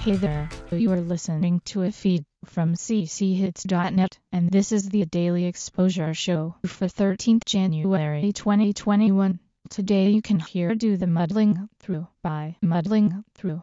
Hey there, you are listening to a feed from cchits.net, and this is the Daily Exposure Show for 13th January 2021. Today you can hear Do the Muddling Through by Muddling Through.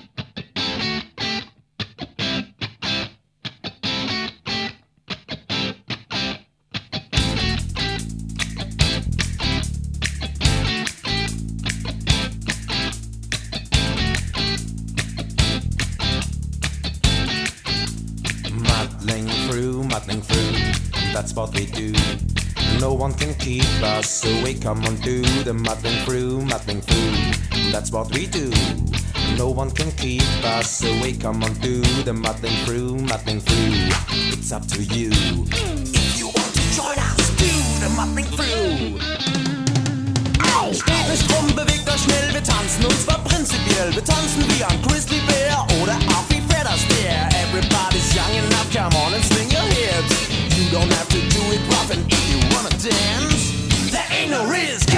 Muddling through, that's what we do. No one can keep us, so we come on, do the muddling through, that's what we do. No one can keep us, so we come on, do the muddling through, it's up to you. If you want to join us, do the muddling through. Nicht rum, bewegt euch schnell, wir tanzen und zwar prinzipiell. Wir tanzen wie ein Grizzly Bear oder auch wie Fred Astaire. Everybody's young enough, come on and swing your hips. You don't have to do it rough, and if you wanna dance, there ain't no risk.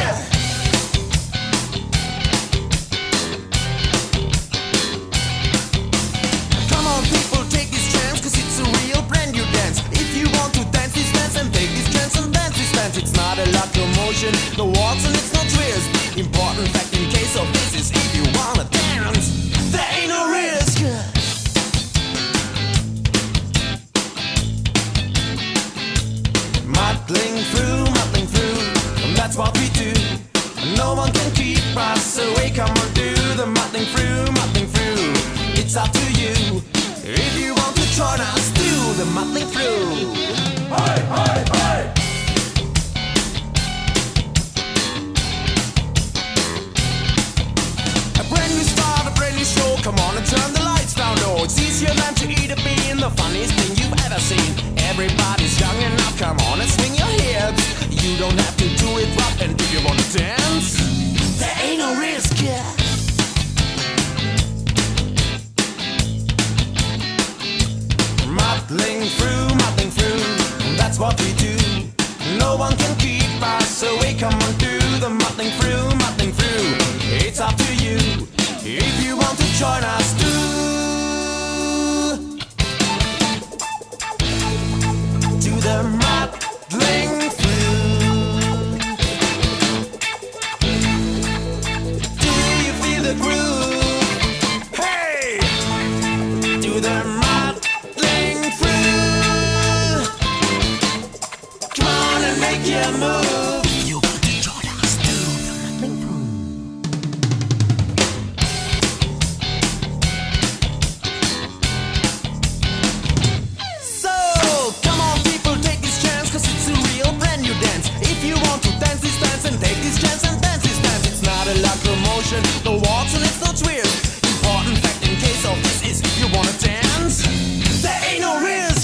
Come on people, take this chance, cause it's a real brand new dance. If you want to dance this dance and take this chance and dance this dance, it's not a locomotion, no waltz and it's no twist. Important fact in case of this is if you wanna dance, there ain't no risk. Muddling through, that's what we do. No one can keep us, so we come and do the muddling through. It's up to you. If you want to join us, do the muddling through. Hey, hey, hey! A brand new start, a brand new show. Come on and turn the lights down low. It's easier than to eat a bean, the funniest thing you've ever seen. Everybody's young enough, come on and swing your hips. You don't have to do it rough, and if you wanna dance, there ain't no risk, yeah. Muddling through, that's what we do. No one can keep us, so we come and do the muddling through. It's up to you. If you want to join us, do the muddling through. Do you feel the groove? Hey! Do the muddling through. Come on and make your move. If you want to join us, do the muddling through. Locomotion, no waltz and it's no twist. Important fact in case of this is if you wanna dance, there ain't no risk.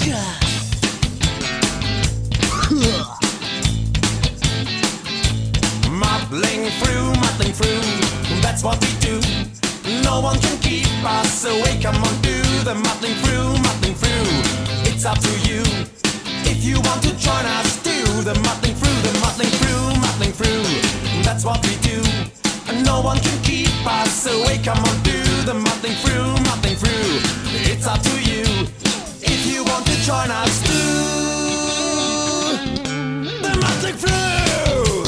Muddling through, that's what we do. No one can keep us, so we come on, do the muddling through. It's up to you. If you want to join us, do the muddling through. That's what we do. No one can keep us, so we come on, do the muddling through. It's up to you. If you want to join us, do the muddling through.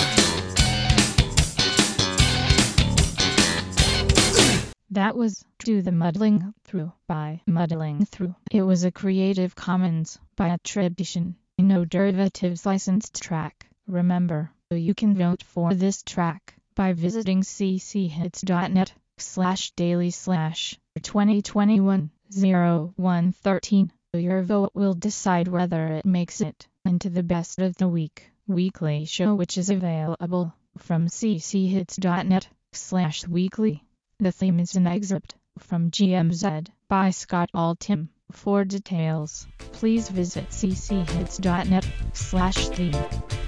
That was Do the Muddling Through by Muddling Through. It was a Creative Commons by attribution, no derivatives licensed track. Remember, you can vote for this track by visiting cchits.net/daily/2021-0113. Your vote will decide whether it makes it into the Best of the Week weekly show, which is available from cchits.net/weekly. The theme is an excerpt from GMZ by Scott Altham. For details, please visit cchits.net/theme.